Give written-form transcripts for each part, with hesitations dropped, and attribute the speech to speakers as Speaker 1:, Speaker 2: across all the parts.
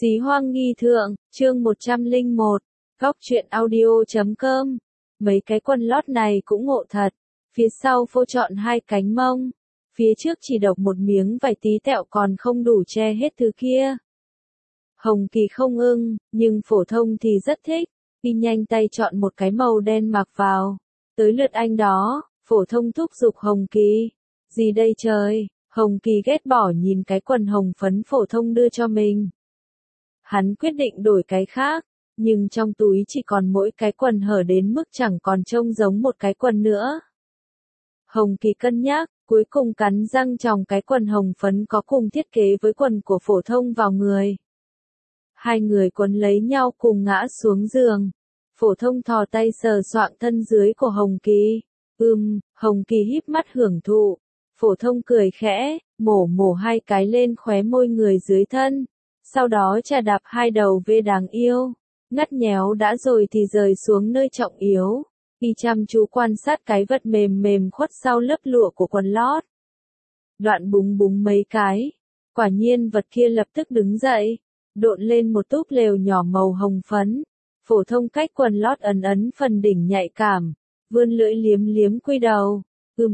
Speaker 1: Xí hoang nghi thượng, chương 101, góc truyện audio.com. Mấy cái quần lót này cũng ngộ thật. Phía sau phô trọn hai cánh mông. Phía trước chỉ độc một miếng vải tí tẹo còn không đủ che hết thứ kia. Hồng Kỳ không ưng, nhưng phổ thông thì rất thích. Y nhanh tay chọn một cái màu đen mặc vào. Tới lượt anh đó, phổ thông thúc giục Hồng Kỳ. Gì đây trời, Hồng Kỳ ghét bỏ nhìn cái quần hồng phấn phổ thông đưa cho mình. Hắn quyết định đổi cái khác, nhưng trong túi chỉ còn mỗi cái quần hở đến mức chẳng còn trông giống một cái quần nữa. Hồng Kỳ cân nhắc, cuối cùng cắn răng chòng cái quần hồng phấn có cùng thiết kế với quần của phổ thông vào người. Hai người quấn lấy nhau cùng ngã xuống giường. Phổ thông thò tay sờ soạng thân dưới của Hồng Kỳ. Hồng Kỳ híp mắt hưởng thụ. Phổ thông cười khẽ, mổ hai cái lên khóe môi người dưới thân. Sau đó chà đạp hai đầu vê đáng yêu. Ngắt nhéo đã rồi thì rời xuống nơi trọng yếu. Y chăm chú quan sát cái vật mềm mềm khuất sau lớp lụa của quần lót. Đoạn búng mấy cái. Quả nhiên vật kia lập tức đứng dậy. Độn lên một túp lều nhỏ màu hồng phấn. Phổ thông cách quần lót ấn phần đỉnh nhạy cảm. Vươn lưỡi liếm quy đầu.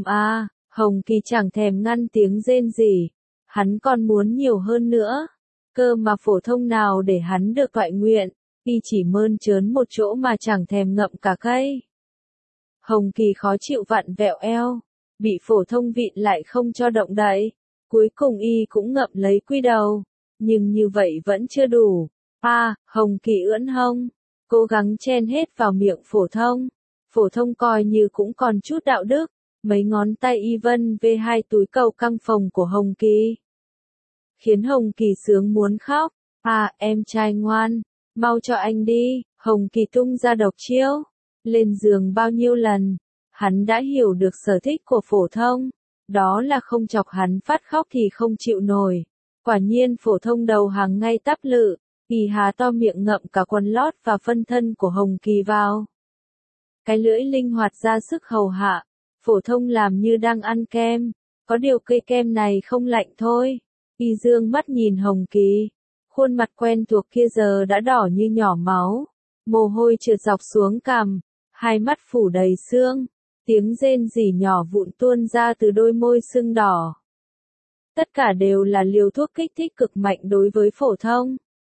Speaker 1: Hồng Kỳ chẳng thèm ngăn tiếng rên rỉ. Hắn còn muốn nhiều hơn nữa. Cơ mà phổ thông nào để hắn được toại nguyện. Y chỉ mơn trớn một chỗ mà chẳng thèm ngậm cả cây. Hồng Kỳ khó chịu vặn vẹo eo. Bị phổ thông vịn lại không cho động đậy. Cuối cùng y cũng ngậm lấy quy đầu. Nhưng như vậy vẫn chưa đủ. Hồng Kỳ ưỡn hông. Cố gắng chen hết vào miệng phổ thông. Phổ thông coi như cũng còn chút đạo đức. Mấy ngón tay y vân về hai túi cầu căng phồng của Hồng Kỳ. Khiến Hồng Kỳ sướng muốn khóc. Em trai ngoan. Mau cho anh đi. Hồng Kỳ tung ra độc chiêu. Lên giường bao nhiêu lần. Hắn đã hiểu được sở thích của phổ thông. Đó là không chọc hắn phát khóc thì không chịu nổi. Quả nhiên phổ thông đầu hàng ngay tắp lự. Y há to miệng ngậm cả quần lót và phân thân của Hồng Kỳ vào. Cái lưỡi linh hoạt ra sức hầu hạ. Phổ thông làm như đang ăn kem. Có điều cây kem này không lạnh thôi. Y dương mắt nhìn Hồng Kỳ. Khuôn mặt quen thuộc kia giờ đã đỏ như nhỏ máu. Mồ hôi trượt dọc xuống cằm. Hai mắt phủ đầy sương. Tiếng rên rỉ nhỏ vụn tuôn ra từ đôi môi sưng đỏ. Tất cả đều là liều thuốc kích thích cực mạnh đối với phổ thông.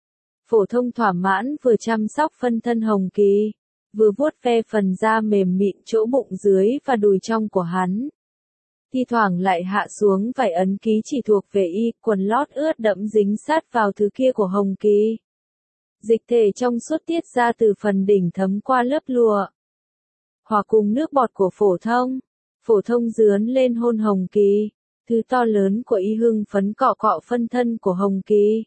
Speaker 1: Phổ thông thỏa mãn vừa chăm sóc phân thân Hồng Kỳ. Vừa vuốt ve phần da mềm mịn chỗ bụng dưới và đùi trong của hắn. Thi thoảng lại hạ xuống vài ấn ký chỉ thuộc về y, quần lót ướt đẫm dính sát vào thứ kia của Hồng Kỳ. Dịch thể trong suốt tiết ra từ phần đỉnh thấm qua lớp lụa. Hòa cùng nước bọt của phổ thông dướn lên hôn Hồng Kỳ. Thứ to lớn của y hưng phấn cọ phân thân của Hồng Kỳ.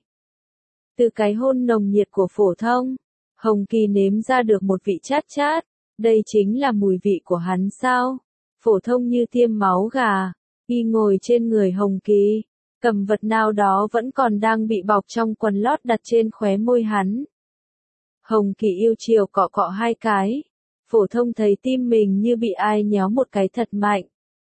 Speaker 1: Từ cái hôn nồng nhiệt của phổ thông, Hồng Kỳ nếm ra được một vị chát. Đây chính là mùi vị của hắn sao? Phổ thông như tiêm máu gà. Y ngồi trên người Hồng Kỳ. Cầm vật nào đó vẫn còn đang bị bọc trong quần lót đặt trên khóe môi hắn. Hồng Kỳ yêu chiều cọ hai cái. Phổ thông thấy tim mình như bị ai nhéo một cái thật mạnh.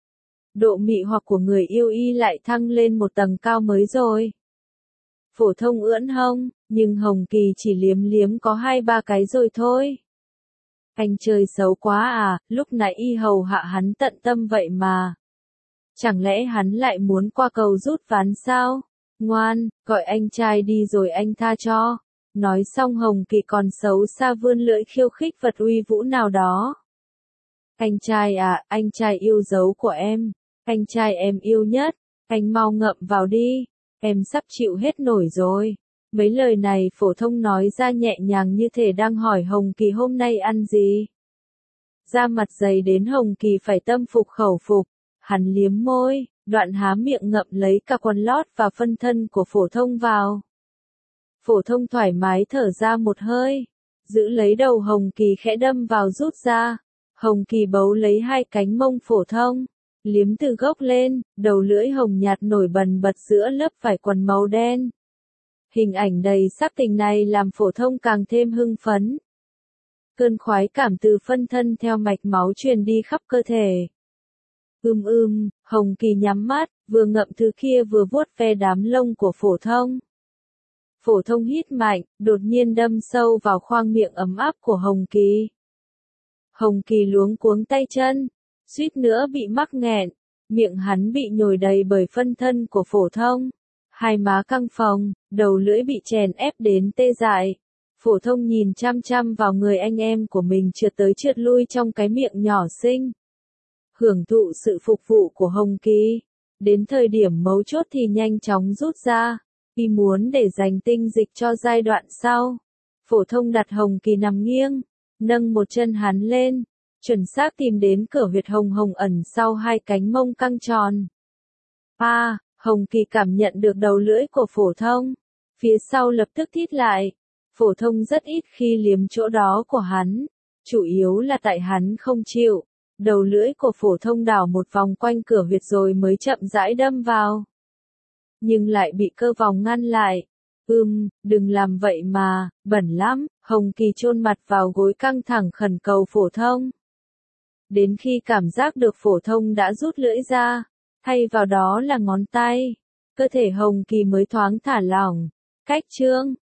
Speaker 1: Độ mị hoặc của người yêu y lại thăng lên một tầng cao mới rồi. Phổ thông ưỡn hông, nhưng Hồng Kỳ chỉ liếm có 2-3 cái rồi thôi. Anh chơi xấu quá lúc nãy y hầu hạ hắn tận tâm vậy mà. Chẳng lẽ hắn lại muốn qua cầu rút ván sao? Ngoan, gọi anh trai đi rồi anh tha cho. Nói xong Hồng Kỳ còn xấu xa vươn lưỡi khiêu khích vật uy vũ nào đó. Anh trai yêu dấu của em. Anh trai em yêu nhất. Anh mau ngậm vào đi. Em sắp chịu hết nổi rồi. Mấy lời này phổ thông nói ra nhẹ nhàng như thể đang hỏi Hồng Kỳ hôm nay ăn gì. Da mặt dày đến Hồng Kỳ phải tâm phục khẩu phục. Hắn liếm môi, đoạn há miệng ngậm lấy cả quần lót và phân thân của phổ thông vào. Phổ thông thoải mái thở ra một hơi. Giữ lấy đầu Hồng Kỳ khẽ đâm vào rút ra. Hồng Kỳ bấu lấy hai cánh mông phổ thông. Liếm từ gốc lên, đầu lưỡi hồng nhạt nổi bần bật giữa lớp vải quần màu đen. Hình ảnh đầy sắc tình này làm phổ thông càng thêm hưng phấn. Cơn khoái cảm từ phân thân theo mạch máu truyền đi khắp cơ thể. Hồng Kỳ nhắm mắt, vừa ngậm thứ kia vừa vuốt ve đám lông của phổ thông. Phổ thông hít mạnh, đột nhiên đâm sâu vào khoang miệng ấm áp của Hồng Kỳ. Hồng Kỳ luống cuống tay chân, suýt nữa bị mắc nghẹn, miệng hắn bị nhồi đầy bởi phân thân của Phổ thông. Hai má căng phồng, đầu lưỡi bị chèn ép đến tê dại. Phổ thông nhìn chăm chăm vào người anh em của mình trượt tới trượt lui trong cái miệng nhỏ xinh. Hưởng thụ sự phục vụ của Hồng Kỳ. Đến thời điểm mấu chốt thì nhanh chóng rút ra. Y muốn để dành tinh dịch cho giai đoạn sau. Phổ thông đặt Hồng Kỳ nằm nghiêng, nâng một chân hắn lên, chuẩn xác tìm đến cửa huyệt hồng hồng ẩn sau hai cánh mông căng tròn. Hồng Kỳ cảm nhận được đầu lưỡi của Phổ thông, phía sau lập tức thít lại. Phổ thông rất ít khi liếm chỗ đó của hắn, chủ yếu là tại hắn không chịu. Đầu lưỡi của Phổ thông đảo một vòng quanh cửa huyệt rồi mới chậm rãi đâm vào. Nhưng lại bị cơ vòng ngăn lại. Đừng làm vậy mà, bẩn lắm. Hồng Kỳ chôn mặt vào gối căng thẳng khẩn cầu Phổ thông. Đến khi cảm giác được Phổ thông đã rút lưỡi ra, thay vào đó là ngón tay, cơ thể Hồng Kỳ mới thoáng thả lỏng. Cách chương